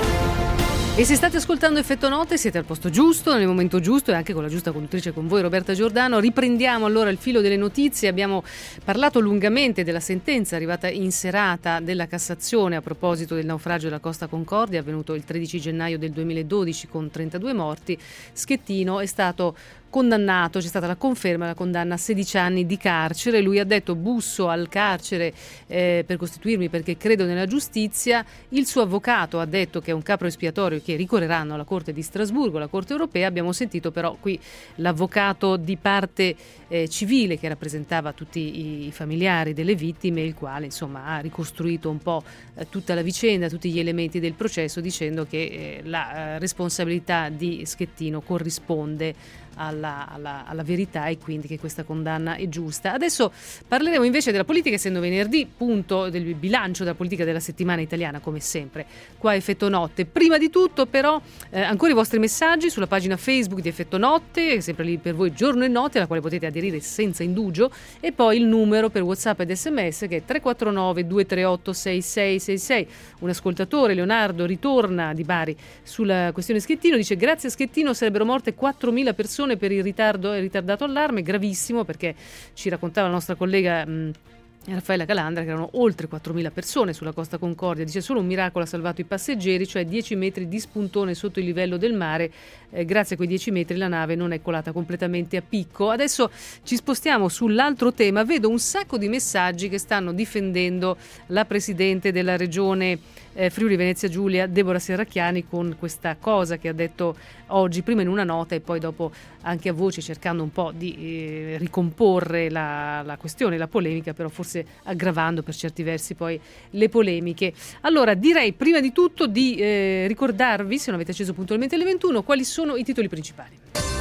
E se state ascoltando Effetto Notte siete al posto giusto, nel momento giusto e anche con la giusta conduttrice, con voi Roberta Giordano. Riprendiamo allora il filo delle notizie. Abbiamo parlato lungamente della sentenza arrivata in serata della Cassazione a proposito del naufragio della Costa Concordia, avvenuto il tredici gennaio del duemiladodici con trentadue morti. Schettino è stato condannato, c'è stata la conferma della condanna a sedici anni di carcere. Lui ha detto: busso al carcere eh, per costituirmi perché credo nella giustizia. Il suo avvocato ha detto che è un capro espiatorio che ricorreranno alla Corte di Strasburgo, alla Corte europea. Abbiamo sentito però qui l'avvocato di parte eh, civile che rappresentava tutti i familiari delle vittime, il quale insomma ha ricostruito un po' eh, tutta la vicenda, tutti gli elementi del processo, dicendo che eh, la eh, responsabilità di Schettino corrisponde Alla, alla, alla verità e quindi che questa condanna è giusta. Adesso parleremo invece della politica, essendo venerdì, punto del bilancio della politica della settimana italiana, come sempre qua Effetto Notte. Prima di tutto però eh, ancora i vostri messaggi sulla pagina Facebook di Effetto Notte, sempre lì per voi giorno e notte, alla quale potete aderire senza indugio, e poi il numero per WhatsApp ed S M S che è tre quattro nove due tre otto sei sei sei sei. Un ascoltatore, Leonardo, ritorna di Bari sulla questione Schettino, dice: grazie a Schettino sarebbero morte quattromila persone per il ritardo e ritardato allarme. Gravissimo, perché ci raccontava la nostra collega mh, Raffaella Calandra che erano oltre quattromila persone sulla Costa Concordia. Dice: solo un miracolo ha salvato i passeggeri, cioè dieci metri di spuntone sotto il livello del mare. Eh, grazie a quei dieci metri la nave non è colata completamente a picco. Adesso ci spostiamo sull'altro tema. Vedo un sacco di messaggi che stanno difendendo la presidente della regione eh, Friuli Venezia Giulia, Deborah Serracchiani, con questa cosa che ha detto oggi, prima in una nota e poi dopo anche a voce, cercando un po' di eh, ricomporre la, la questione, la polemica, però forse aggravando per certi versi poi le polemiche. Allora direi prima di tutto di eh, ricordarvi, se non avete acceso puntualmente alle ventuno, quali sono i titoli principali.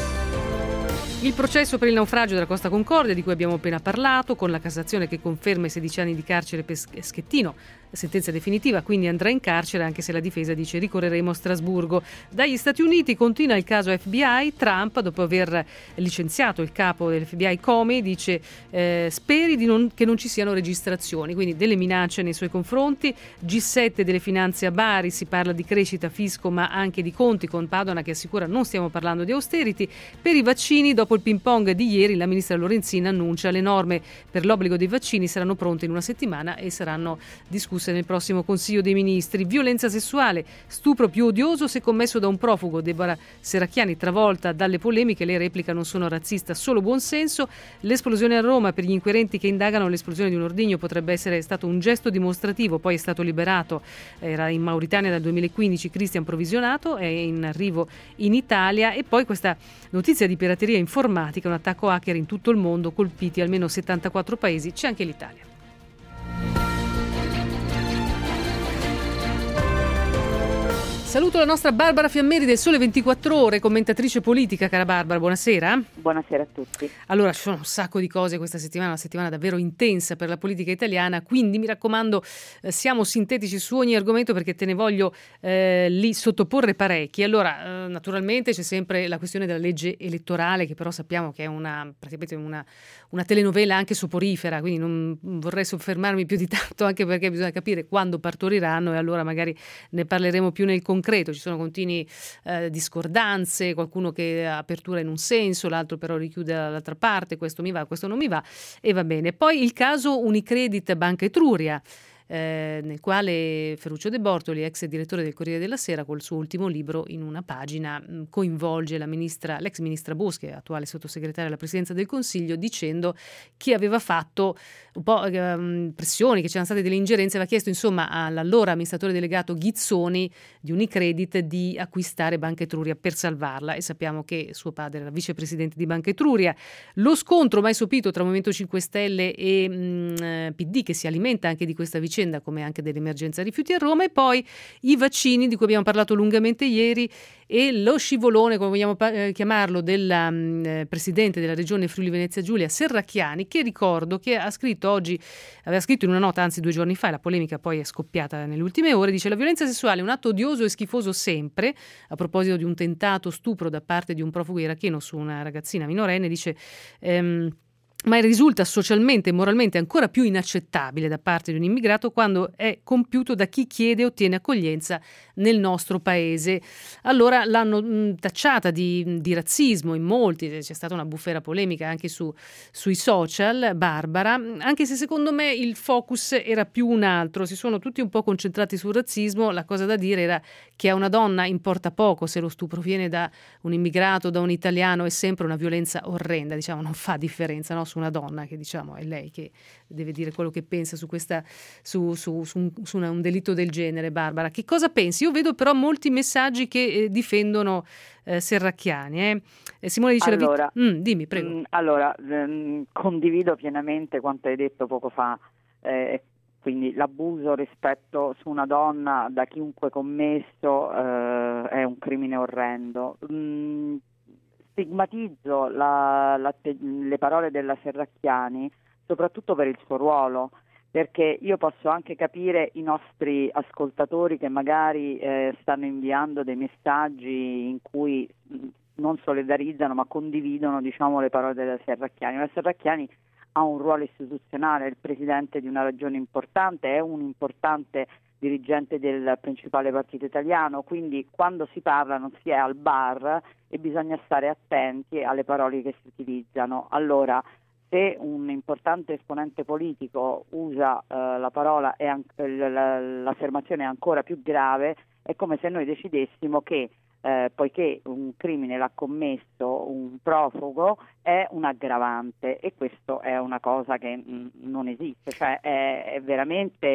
Il processo per il naufragio della Costa Concordia, di cui abbiamo appena parlato, con la Cassazione che conferma i sedici anni di carcere per Schettino, sentenza definitiva, quindi andrà in carcere, anche se la difesa dice ricorreremo a Strasburgo. Dagli Stati Uniti continua il caso F B I. Trump, dopo aver licenziato il capo dell'F B I Comey, dice eh, speri di non, che non ci siano registrazioni, quindi delle minacce nei suoi confronti. G sette delle finanze a Bari, si parla di crescita, fisco ma anche di conti, con Padoan che assicura non stiamo parlando di austerity. Per i vaccini, dopo dopo il ping pong di ieri la ministra Lorenzin annuncia le norme per l'obbligo dei vaccini saranno pronte in una settimana e saranno discusse nel prossimo Consiglio dei Ministri. Violenza sessuale, stupro più odioso se commesso da un profugo. Deborah Serracchiani travolta dalle polemiche, le replica non sono razzista, solo buonsenso. L'esplosione a Roma, per gli inquirenti che indagano l'esplosione di un ordigno potrebbe essere stato un gesto dimostrativo, poi è stato liberato, era in Mauritania dal duemilaquindici, Christian provvisionato, è in arrivo in Italia. E poi questa notizia di pirateria informatica, un attacco hacker in tutto il mondo, colpiti almeno settantaquattro paesi, c'è anche l'Italia. Saluto la nostra Barbara Fiammeri del Sole ventiquattro Ore, commentatrice politica. Cara Barbara, buonasera. Buonasera a tutti. Allora, ci sono un sacco di cose questa settimana, una settimana davvero intensa per la politica italiana, quindi mi raccomando, eh, siamo sintetici su ogni argomento perché te ne voglio eh, lì sottoporre parecchi. Allora, eh, naturalmente c'è sempre la questione della legge elettorale, che però sappiamo che è una praticamente una, una telenovela anche soporifera, quindi non vorrei soffermarmi più di tanto, anche perché bisogna capire quando partoriranno e allora magari ne parleremo più nel concreto. Ci sono continui eh, discordanze, qualcuno che apertura in un senso, l'altro però richiude dall'altra parte, questo mi va, questo non mi va, e va bene. Poi il caso Unicredit Banca Etruria, Eh, nel quale Ferruccio De Bortoli, ex direttore del Corriere della Sera, col suo ultimo libro in una pagina mh, coinvolge la ministra, l'ex ministra Boschi, attuale sottosegretaria alla Presidenza del Consiglio, dicendo che aveva fatto un po' eh, pressioni, che c'erano state delle ingerenze, aveva chiesto insomma all'allora amministratore delegato Ghizzoni di Unicredit di acquistare Banca Etruria per salvarla, e sappiamo che suo padre era vicepresidente di Banca Etruria. Lo scontro mai sopito tra Movimento cinque Stelle e mh, P D, che si alimenta anche di questa vicenda, come anche dell'emergenza rifiuti a Roma, e poi i vaccini di cui abbiamo parlato lungamente ieri e lo scivolone, come vogliamo pa- chiamarlo, del um, presidente della regione Friuli Venezia Giulia Serracchiani, che ricordo che ha scritto oggi, aveva scritto in una nota anzi due giorni fa, e la polemica poi è scoppiata nelle ultime ore, dice: la violenza sessuale è un atto odioso e schifoso sempre, a proposito di un tentato stupro da parte di un profugo iracheno su una ragazzina minorenne, dice ehm, ma risulta socialmente e moralmente ancora più inaccettabile da parte di un immigrato quando è compiuto da chi chiede e ottiene accoglienza nel nostro paese. Allora l'hanno mh, tacciata di, di razzismo in molti, c'è stata una bufera polemica anche su, sui social, Barbara, anche se secondo me il focus era più un altro, si sono tutti un po' concentrati sul razzismo. La cosa da dire era che a una donna importa poco se lo stupro viene da un immigrato, da un italiano, è sempre una violenza orrenda, diciamo, non fa differenza, no? Su una donna, che diciamo è lei che deve dire quello che pensa su questa su, su, su, un, su una, un delitto del genere. Barbara, che cosa pensi? Io vedo però molti messaggi che eh, difendono eh, Serracchiani. Eh. Eh, Simone dice allora, la vita... mm, dimmi, prego. Mh, allora, mh, condivido pienamente quanto hai detto poco fa. Eh, quindi l'abuso rispetto su una donna da chiunque commesso eh, è un crimine orrendo. Mh, Stigmatizzo la, la, le parole della Serracchiani soprattutto per il suo ruolo, perché io posso anche capire i nostri ascoltatori che magari eh, stanno inviando dei messaggi in cui non solidarizzano ma condividono, diciamo, le parole della Serracchiani. La Serracchiani ha un ruolo istituzionale, è il presidente di una regione importante, è un importante dirigente del principale partito italiano, quindi quando si parla non si è al bar e bisogna stare attenti alle parole che si utilizzano. Allora, se un importante esponente politico usa eh, la parola e an- l'affermazione è ancora più grave, è come se noi decidessimo che eh, poiché un crimine l'ha commesso un profugo è un aggravante, e questo è una cosa che mh, non esiste, cioè è, è veramente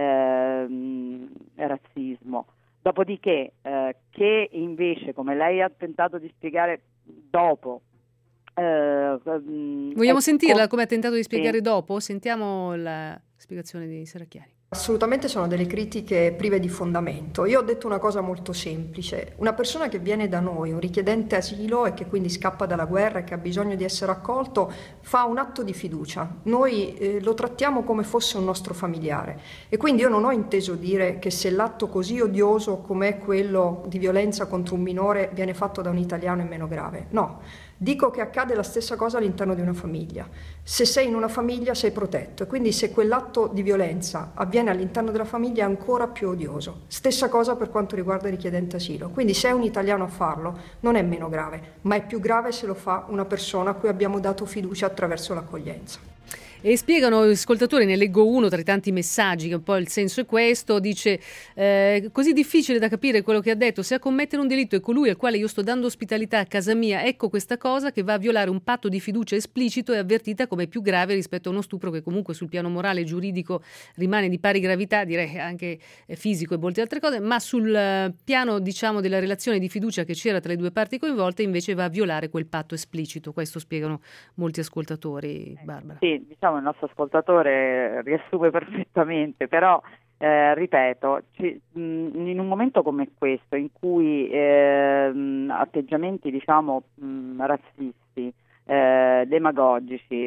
Eh, razzismo. Dopodiché eh, che invece, come lei ha tentato di spiegare dopo, eh, vogliamo sentirla con... come ha tentato di spiegare sì. dopo? Sentiamo la spiegazione di Serracchiani. Assolutamente sono delle critiche prive di fondamento. Io ho detto una cosa molto semplice: una persona che viene da noi, un richiedente asilo e che quindi scappa dalla guerra e che ha bisogno di essere accolto, fa un atto di fiducia. Noi eh, lo trattiamo come fosse un nostro familiare, e quindi io non ho inteso dire che se l'atto così odioso come quello di violenza contro un minore viene fatto da un italiano è meno grave. No, Dico che accade la stessa cosa all'interno di una famiglia. Se sei in una famiglia sei protetto e quindi se quell'atto di violenza avviene all'interno della famiglia è ancora più odioso. Stessa cosa per quanto riguarda il richiedente asilo. Quindi se è un italiano a farlo non è meno grave, ma è più grave se lo fa una persona a cui abbiamo dato fiducia attraverso l'accoglienza. E spiegano gli ascoltatori, ne leggo uno tra i tanti messaggi, che un po' il senso è questo, dice eh, così difficile da capire quello che ha detto, se a commettere un delitto è colui al quale io sto dando ospitalità a casa mia, ecco questa cosa che va a violare un patto di fiducia esplicito e avvertita come più grave rispetto a uno stupro che comunque sul piano morale e giuridico rimane di pari gravità, direi anche fisico e molte altre cose, ma sul piano diciamo della relazione di fiducia che c'era tra le due parti coinvolte invece va a violare quel patto esplicito, questo spiegano molti ascoltatori. Barbara. Sì, diciamo il nostro ascoltatore riassume perfettamente, però eh, ripeto, ci, mh, in un momento come questo in cui eh, atteggiamenti diciamo mh, razzisti, eh, demagogici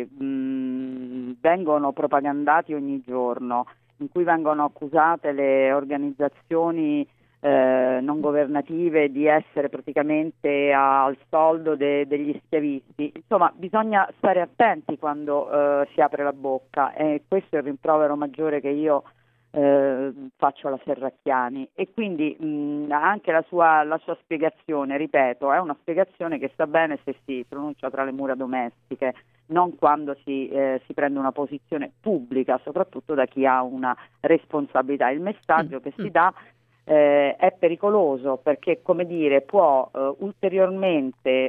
mh, vengono propagandati ogni giorno, in cui vengono accusate le organizzazioni Eh, non governative di essere praticamente al soldo de- degli schiavisti, insomma bisogna stare attenti quando eh, si apre la bocca e questo è il rimprovero maggiore che io eh, faccio alla Serracchiani e quindi mh, anche la sua, la sua spiegazione, ripeto, è una spiegazione che sta bene se si pronuncia tra le mura domestiche, non quando si, eh, si prende una posizione pubblica, soprattutto da chi ha una responsabilità. Il messaggio mm. che si dà Eh, è pericoloso perché, come dire, può eh, ulteriormente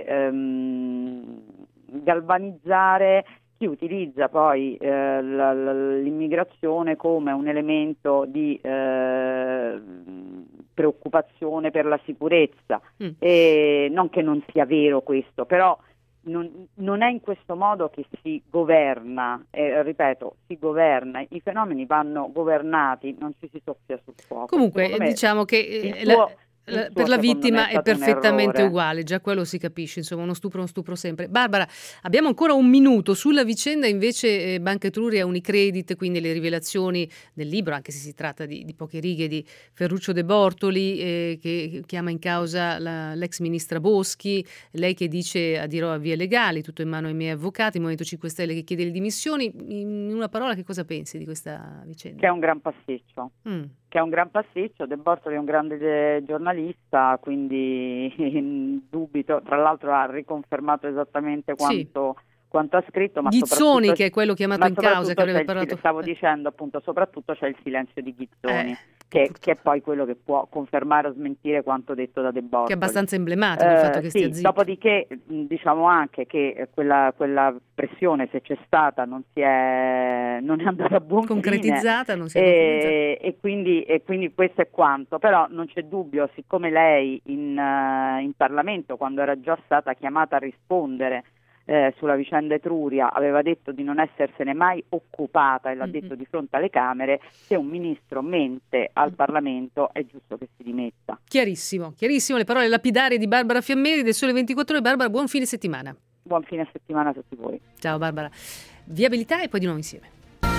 ehm, galvanizzare chi utilizza poi eh, la, la, l'immigrazione come un elemento di eh, preoccupazione per la sicurezza. Mm. E non che non sia vero questo, però Non, non è in questo modo che si governa, eh, ripeto, si governa, i fenomeni vanno governati, non ci si soffia sul fuoco. Comunque diciamo che eh, la, suo, la, per la vittima è, è perfettamente un uguale, già quello si capisce, insomma uno stupro è uno stupro sempre. Barbara, abbiamo ancora un minuto sulla vicenda invece eh, Banca Etruria Unicredit, quindi le rivelazioni del libro, anche se si tratta di, di poche righe, di Ferruccio De Bortoli eh, che chiama in causa la, l'ex ministra Boschi, lei che dice adirò a vie legali, tutto in mano ai miei avvocati, il Movimento cinque Stelle che chiede le dimissioni. In una parola, che cosa pensi di questa vicenda? Che è un gran pasticcio. Mm. Che è un gran pasticcio, De Bortoli è un grande giornalista, quindi dubito, tra l'altro ha riconfermato esattamente quanto, sì. quanto ha scritto. Ma Ghizzoni, che è quello chiamato in causa, che aveva parlato. Il, stavo dicendo appunto, soprattutto c'è il silenzio di Ghizzoni. Eh. Che, che è poi quello che può confermare o smentire quanto detto da De Bortoli. Che è abbastanza emblematico eh, il fatto che sì, stia zitto. Dopodiché diciamo anche che quella, quella pressione, se c'è stata, non si è, non è andata a buon concretizzata, fine, non si è e, e, quindi, e quindi questo è quanto. Però non c'è dubbio, siccome lei in, uh, in Parlamento, quando era già stata chiamata a rispondere Eh, sulla vicenda Etruria, aveva detto di non essersene mai occupata e l'ha mm-hmm. detto di fronte alle Camere, se un ministro mente al Parlamento è giusto che si dimetta. Chiarissimo, chiarissimo le parole lapidarie di Barbara Fiammeri del Sole ventiquattro Ore. Barbara, buon fine settimana. Buon fine settimana a tutti voi. Ciao Barbara. Viabilità e poi di nuovo insieme.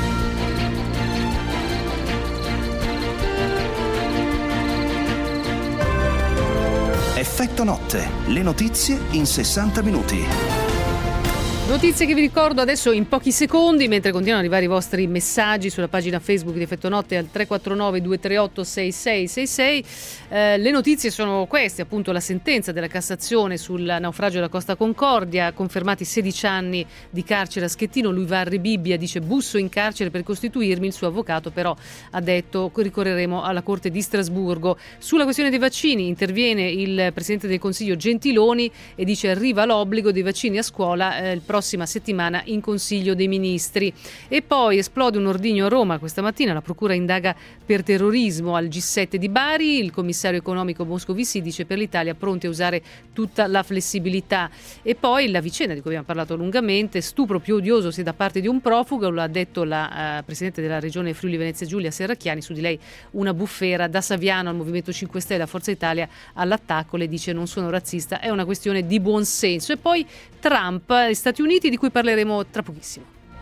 Effetto notte, le notizie in sessanta minuti. Notizie che vi ricordo adesso in pochi secondi, mentre continuano ad arrivare i vostri messaggi sulla pagina Facebook di Effetto Notte al tre quattro nove due tre otto sei sei sei sei. Eh, le notizie sono queste, appunto la sentenza della Cassazione sul naufragio della Costa Concordia, confermati sedici anni di carcere a Schettino. Lui va a Rebibbia, dice busso in carcere per costituirmi, il suo avvocato però ha detto ricorreremo alla Corte di Strasburgo. Sulla questione dei vaccini interviene il Presidente del Consiglio Gentiloni e dice arriva l'obbligo dei vaccini a scuola eh, il prossima settimana in Consiglio dei Ministri. E poi esplode un ordigno a Roma questa mattina, la procura indaga per terrorismo al G sette di Bari, il commissario economico Moscovici dice per l'Italia pronti a usare tutta la flessibilità. E poi la vicenda di cui abbiamo parlato lungamente, stupro più odioso se da parte di un profugo, lo ha detto la uh, Presidente della Regione Friuli Venezia Giulia Serracchiani, su di lei una bufera. Da Saviano al Movimento cinque Stelle, a Forza Italia all'attacco, le dice non sono razzista, è una questione di buon senso. E poi Trump, gli Stati Uniti, di cui parleremo tra pochissimo.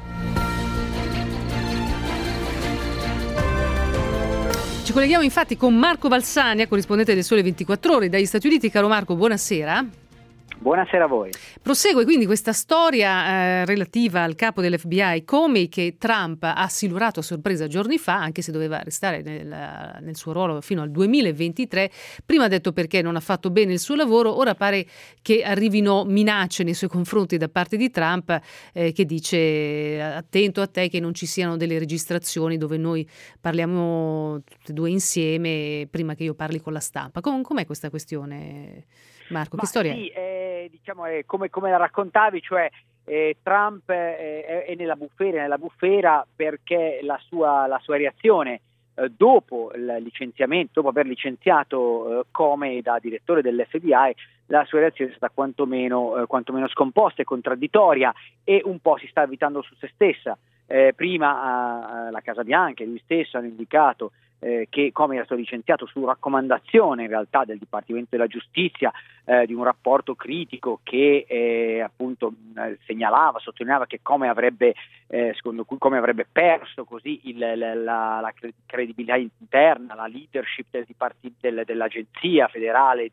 Ci colleghiamo infatti con Marco Valsania, corrispondente del Sole ventiquattro Ore dagli Stati Uniti. Caro Marco, buonasera. Buonasera a voi. Prosegue quindi questa storia eh, relativa al capo dell'F B I Comey, che Trump ha silurato a sorpresa giorni fa, anche se doveva restare nel, nel suo ruolo fino al duemilaventitré. Prima ha detto perché non ha fatto bene il suo lavoro, ora pare che arrivino minacce nei suoi confronti da parte di Trump, eh, che dice: attento a te che non ci siano delle registrazioni dove noi parliamo tutti e due insieme prima che io parli con la stampa. Com- com'è questa questione, Marco? Ma che storia sì, è? Eh, diciamo è come, come la raccontavi, cioè eh, Trump eh, è, è nella bufera, nella bufera perché la sua, la sua reazione eh, dopo il licenziamento, dopo aver licenziato eh, Comey da direttore dell'F B I, la sua reazione è stata quantomeno, eh, quantomeno scomposta e contraddittoria, e un po' si sta avvitando su se stessa. Eh, prima alla Casa Bianca e lui stesso hanno indicato eh, che Comey era stato licenziato su raccomandazione in realtà del Dipartimento della Giustizia, eh, di un rapporto critico che eh, appunto eh, segnalava, sottolineava che Comey avrebbe, eh, secondo cui Comey avrebbe perso così il, la, la, la credibilità interna, la leadership del Diparti- del, dell'Agenzia Federale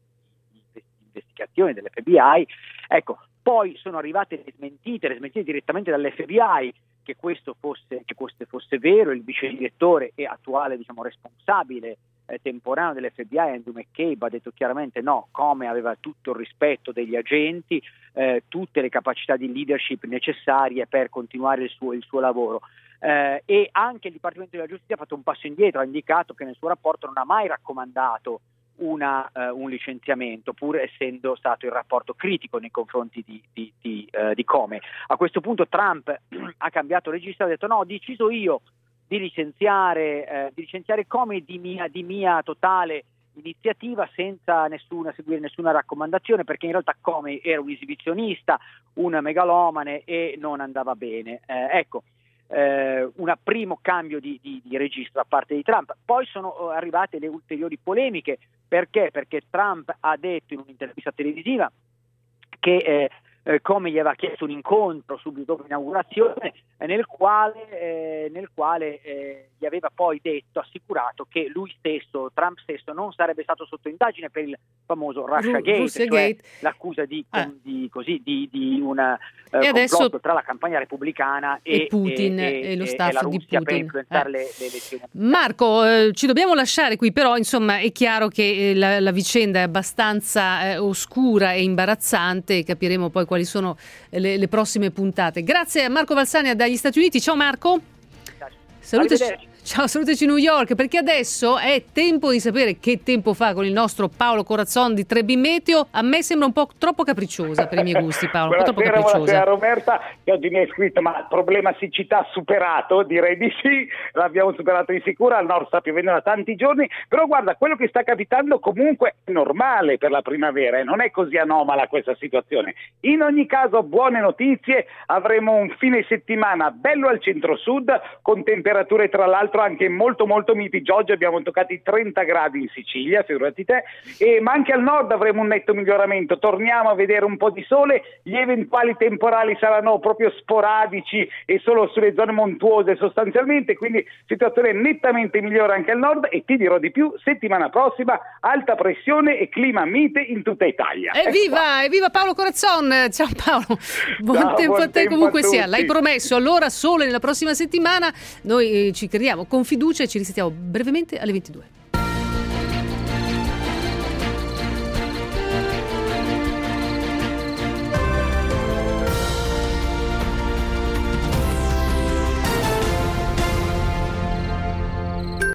di Investigazione dell'F B I. Ecco, poi sono arrivate le smentite, le smentite direttamente dall'F B I che questo fosse, che questo fosse vero. Il vice direttore e attuale, diciamo, responsabile eh, temporaneo dell'F B I, Andrew McCabe, ha detto chiaramente no, Comey aveva tutto il rispetto degli agenti, eh, tutte le capacità di leadership necessarie per continuare il suo, il suo lavoro. Eh, e anche il Dipartimento della Giustizia ha fatto un passo indietro, ha indicato che nel suo rapporto non ha mai raccomandato Una, uh, un licenziamento, pur essendo stato il rapporto critico nei confronti di, di, di, uh, di Comey. A questo punto Trump ha cambiato registro, ha detto no, ho deciso io di licenziare, uh, di licenziare Comey di mia, di mia totale iniziativa, senza nessuna, seguire nessuna raccomandazione, perché in realtà Comey era un esibizionista, un megalomane e non andava bene. Uh, ecco, Eh, un primo cambio di, di, di registro da parte di Trump. Poi sono arrivate le ulteriori polemiche. Perché? Perché Trump ha detto in un'intervista televisiva che eh, eh, Comey gli aveva chiesto un incontro subito dopo l'inaugurazione, eh, nel quale, eh, nel quale eh, gli aveva poi detto, assicurato che lui stesso, Trump stesso, non sarebbe stato sotto indagine per il famoso Russia Gate, Russia cioè Gate. l'accusa di, Ah. di, così, di, di una eh, E adesso- complotto tra la campagna repubblicana e, E Putin, e lo staff e la di Russia per Putin. influenzare Eh. le, le elezioni. Marco, eh, ci dobbiamo lasciare qui, però insomma è chiaro che eh, la, la vicenda è abbastanza eh, oscura e imbarazzante, e capiremo poi quali sono le, le prossime puntate. Grazie a Marco Valsania dagli Stati Uniti. Ciao Marco. Salutaci, Arrivederci. ciao, salutaci New York, perché adesso è tempo di sapere che tempo fa con il nostro Paolo Corazzon di tre B Meteo. A me sembra un po' troppo capricciosa per i miei gusti, Paolo, un po' troppo Buonasera, capricciosa. buonasera Roberta, che oggi mi hai scritto, ma il problema siccità superato, direi di sì, l'abbiamo superato di sicuro, al nord sta piovendo da tanti giorni, però guarda, quello che sta capitando comunque è normale per la primavera, e non è così anomala questa situazione. In ogni caso, buone notizie, avremo un fine settimana bello al centro-sud, con temperature tra l'altro anche molto molto miti. Oggi abbiamo toccato i trenta gradi in Sicilia, figurati te, e, ma anche al nord avremo un netto miglioramento, torniamo a vedere un po' di sole, gli eventuali temporali saranno proprio sporadici e solo sulle zone montuose sostanzialmente, quindi situazione nettamente migliore anche al nord, e ti dirò di più, settimana prossima alta pressione e clima mite in tutta Italia. Evviva, evviva Paolo Corazzon, ciao Paolo, buon Ciao, tempo buon a te tempo comunque a sia, tutti. l'hai promesso, allora sole nella prossima settimana, noi eh, ci crediamo con fiducia e ci risentiamo brevemente alle ventidue.